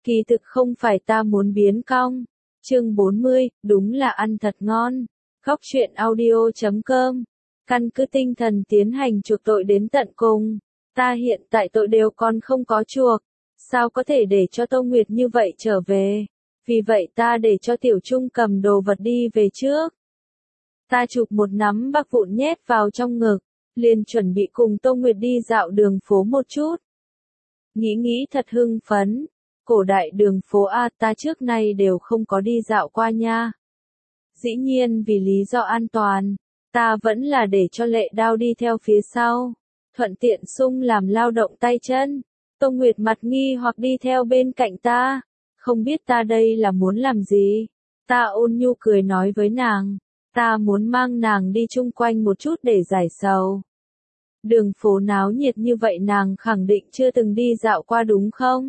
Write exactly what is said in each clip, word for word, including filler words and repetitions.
Kỳ thực không phải ta muốn biến cong. Chương bốn mươi, đúng là ăn thật ngon. Góc truyện audio chấm com. Căn cứ tinh thần tiến hành chuộc tội đến tận cùng. Ta hiện tại tội đều còn không có chuộc. Sao có thể để cho Tô Nguyệt như vậy trở về? Vì vậy ta để cho Tiểu Trung cầm đồ vật đi về trước. Ta chụp một nắm bạc vụn nhét vào trong ngực, liền chuẩn bị cùng Tô Nguyệt đi dạo đường phố một chút. Nghĩ nghĩ thật hưng phấn. Cổ đại đường phố A ta trước nay đều không có đi dạo qua nha. Dĩ nhiên vì lý do an toàn, ta vẫn là để cho Lệ Đao đi theo phía sau, thuận tiện sung làm lao động tay chân. Tô Nguyệt mặt nghi hoặc đi theo bên cạnh ta, không biết ta đây là muốn làm gì. Ta ôn nhu cười nói với nàng, ta muốn mang nàng đi chung quanh một chút để giải sầu. Đường phố náo nhiệt như vậy nàng khẳng định chưa từng đi dạo qua đúng không?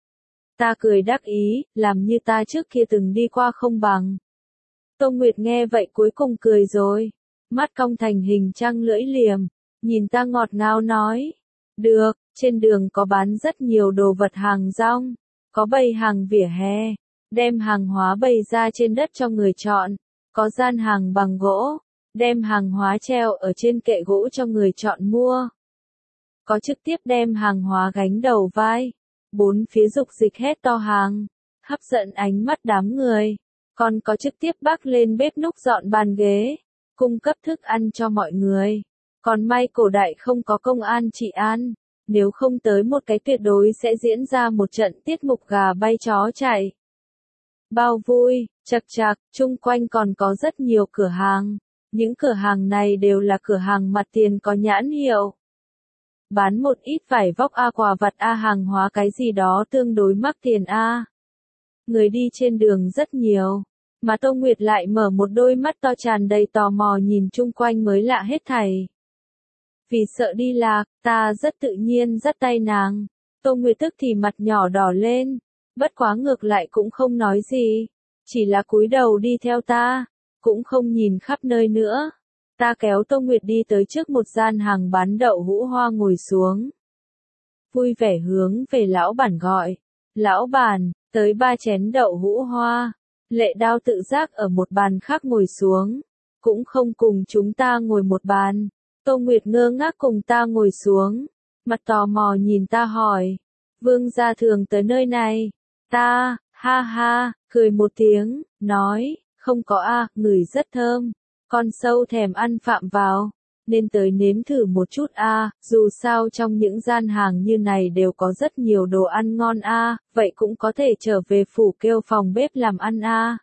Ta cười đắc ý, làm như ta trước kia từng đi qua không bằng. Tô Nguyệt nghe vậy cuối cùng cười rồi, mắt cong thành hình trăng lưỡi liềm, nhìn ta ngọt ngào nói, được, trên đường có bán rất nhiều đồ vật hàng rong, có bày hàng vỉa hè, đem hàng hóa bày ra trên đất cho người chọn, có gian hàng bằng gỗ, đem hàng hóa treo ở trên kệ gỗ cho người chọn mua. Có trực tiếp đem hàng hóa gánh đầu vai. Bốn phía dục dịch hét to hàng, hấp dẫn ánh mắt đám người, còn có trực tiếp bắc lên bếp núc dọn bàn ghế, cung cấp thức ăn cho mọi người. Còn may cổ đại không có công an trị an, nếu không tới một cái tuyệt đối sẽ diễn ra một trận tiết mục gà bay chó chạy. Bao vui, chật chạc, chung quanh còn có rất nhiều cửa hàng, những cửa hàng này đều là cửa hàng mặt tiền có nhãn hiệu. Bán một ít vải vóc A quà vặt A hàng hóa cái gì đó tương đối mắc tiền A. Người đi trên đường rất nhiều, mà Tô Nguyệt lại mở một đôi mắt to tràn đầy tò mò nhìn chung quanh mới lạ hết thảy. Vì sợ đi lạc, ta rất tự nhiên dắt tay nàng, Tô Nguyệt tức thì mặt nhỏ đỏ lên, bất quá ngược lại cũng không nói gì, chỉ là cúi đầu đi theo ta, cũng không nhìn khắp nơi nữa. Ta kéo Tô Nguyệt đi tới trước một gian hàng bán đậu hũ hoa ngồi xuống. Vui vẻ hướng về lão bản gọi. Lão bản, tới ba chén đậu hũ hoa. Lệ Đao tự giác ở một bàn khác ngồi xuống. Cũng không cùng chúng ta ngồi một bàn. Tô Nguyệt ngơ ngác cùng ta ngồi xuống. Mặt tò mò nhìn ta hỏi. Vương gia thường tới nơi này. Ta, ha ha, cười một tiếng, nói, không có a, ngửi rất thơm. Con sâu thèm ăn phạm vào, nên tới nếm thử một chút a, à, dù sao trong những gian hàng như này đều có rất nhiều đồ ăn ngon a, à, vậy cũng có thể trở về phủ kêu phòng bếp làm ăn a. À.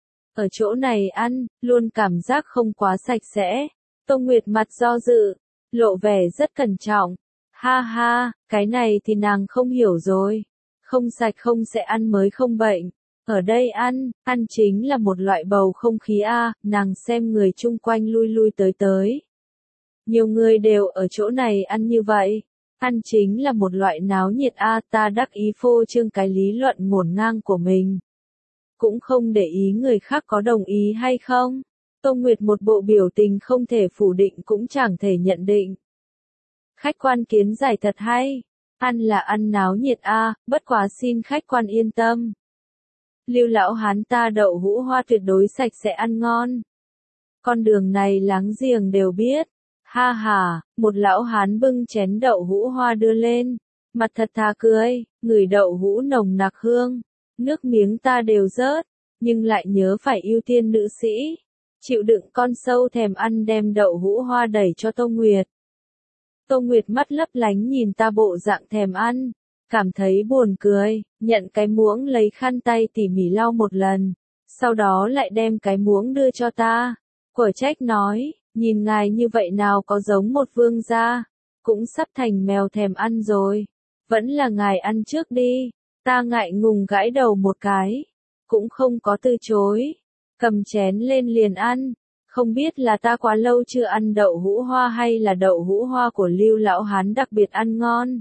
Ở chỗ này ăn, luôn cảm giác không quá sạch sẽ. Tô Nguyệt mặt do dự, lộ vẻ rất cẩn trọng. Ha ha, cái này thì nàng không hiểu rồi. Không sạch không sẽ ăn mới không bệnh. Ở đây ăn, ăn chính là một loại bầu không khí a, nàng xem người chung quanh lui lui tới tới. Nhiều người đều ở chỗ này ăn như vậy. Ăn chính là một loại náo nhiệt a, ta đắc ý phô trương cái lý luận ngổn ngang của mình. Cũng không để ý người khác có đồng ý hay không. Tô Nguyệt một bộ biểu tình không thể phủ định cũng chẳng thể nhận định. Khách quan kiến giải thật hay. Ăn là ăn náo nhiệt a, bất quá xin khách quan yên tâm. Lưu lão hán ta đậu hũ hoa tuyệt đối sạch sẽ ăn ngon. Con đường này láng giềng đều biết. Ha ha, một lão hán bưng chén đậu hũ hoa đưa lên. Mặt thật thà cười, ngửi đậu hũ nồng nặc hương. Nước miếng ta đều rớt, nhưng lại nhớ phải ưu tiên nữ sĩ. Chịu đựng con sâu thèm ăn đem đậu hũ hoa đẩy cho Tô Nguyệt. Tô Nguyệt mắt lấp lánh nhìn ta bộ dạng thèm ăn. Cảm thấy buồn cười, nhận cái muỗng lấy khăn tay tỉ mỉ lau một lần, sau đó lại đem cái muỗng đưa cho ta. Quở trách nói, nhìn ngài như vậy nào có giống một vương gia, cũng sắp thành mèo thèm ăn rồi. Vẫn là ngài ăn trước đi, ta ngại ngùng gãi đầu một cái, cũng không có từ chối, cầm chén lên liền ăn. Không biết là ta quá lâu chưa ăn đậu hũ hoa hay là đậu hũ hoa của Lưu lão hán đặc biệt ăn ngon.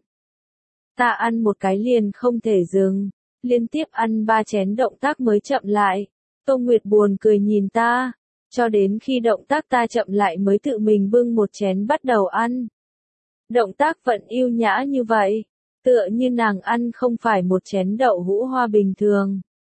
Ta ăn một cái liền không thể dừng, liên tiếp ăn ba chén động tác mới chậm lại. Tô Nguyệt buồn cười nhìn ta, cho đến khi động tác ta chậm lại mới tự mình bưng một chén bắt đầu ăn. Động tác vẫn yêu nhã như vậy, Tựa như nàng ăn không phải một chén đậu hũ hoa bình thường,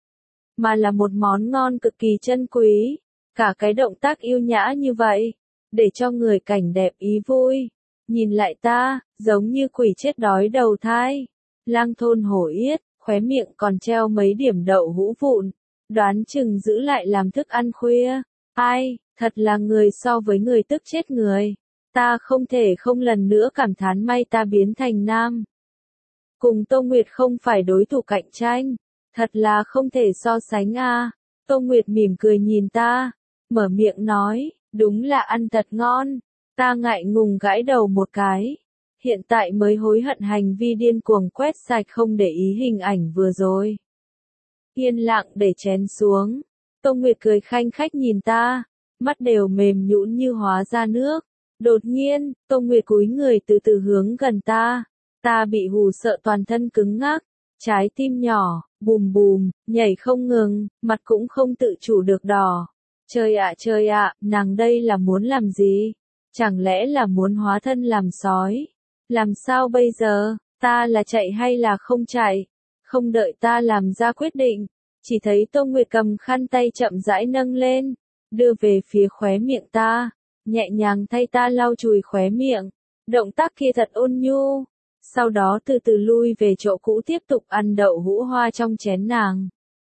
mà là một món ngon cực kỳ chân quý. Cả cái động tác yêu nhã như vậy, để cho người cảnh đẹp ý vui. Nhìn lại ta, giống như quỷ chết đói đầu thai. Lang thôn hổ yết, khóe miệng còn treo mấy điểm đậu hũ vụn. Đoán chừng giữ lại làm thức ăn khuya. Ai, thật là người so với người tức chết người. Ta không thể không lần nữa cảm thán may ta biến thành nam. Cùng Tô Nguyệt không phải đối thủ cạnh tranh. Thật là không thể so sánh a. À. Tô Nguyệt mỉm cười nhìn ta, mở miệng nói, đúng là ăn thật ngon. Ta ngại ngùng gãi đầu một cái. Hiện tại mới hối hận hành vi điên cuồng quét sạch không để ý hình ảnh vừa rồi. Yên lặng để chén xuống. Tô Nguyệt cười khanh khách nhìn ta, mắt đều mềm nhũn như hóa ra nước. Đột nhiên, Tô Nguyệt cúi người từ từ hướng gần ta. Ta bị hù sợ toàn thân cứng ngắc. Trái tim nhỏ, bùm bùm, nhảy không ngừng, mặt cũng không tự chủ được đỏ. Trời ạ trời ạ, nàng đây là muốn làm gì? Chẳng lẽ là muốn hóa thân làm sói? Làm sao bây giờ? Ta là chạy hay là không chạy? Không đợi ta làm ra quyết định, chỉ thấy Tô Nguyệt cầm khăn tay chậm rãi nâng lên, đưa về phía khóe miệng ta, nhẹ nhàng thay ta lau chùi khóe miệng. Động tác kia thật ôn nhu. Sau đó từ từ lui về chỗ cũ tiếp tục ăn đậu hũ hoa trong chén nàng.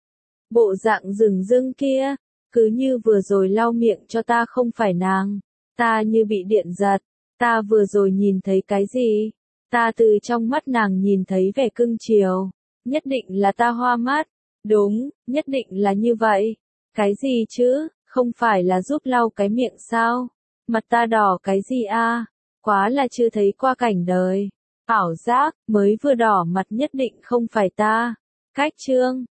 Bộ dạng rừng rưng kia, cứ như vừa rồi lau miệng cho ta không phải nàng. Ta như bị điện giật. Ta vừa rồi nhìn thấy cái gì? Ta từ trong mắt nàng nhìn thấy vẻ cưng chiều. Nhất định là ta hoa mắt. Đúng, nhất định là như vậy. Cái gì chứ, không phải là giúp lau cái miệng sao? Mặt ta đỏ cái gì a? À? Quá là chưa thấy qua cảnh đời. Ảo giác, mới vừa đỏ mặt nhất định không phải ta. Cách chương.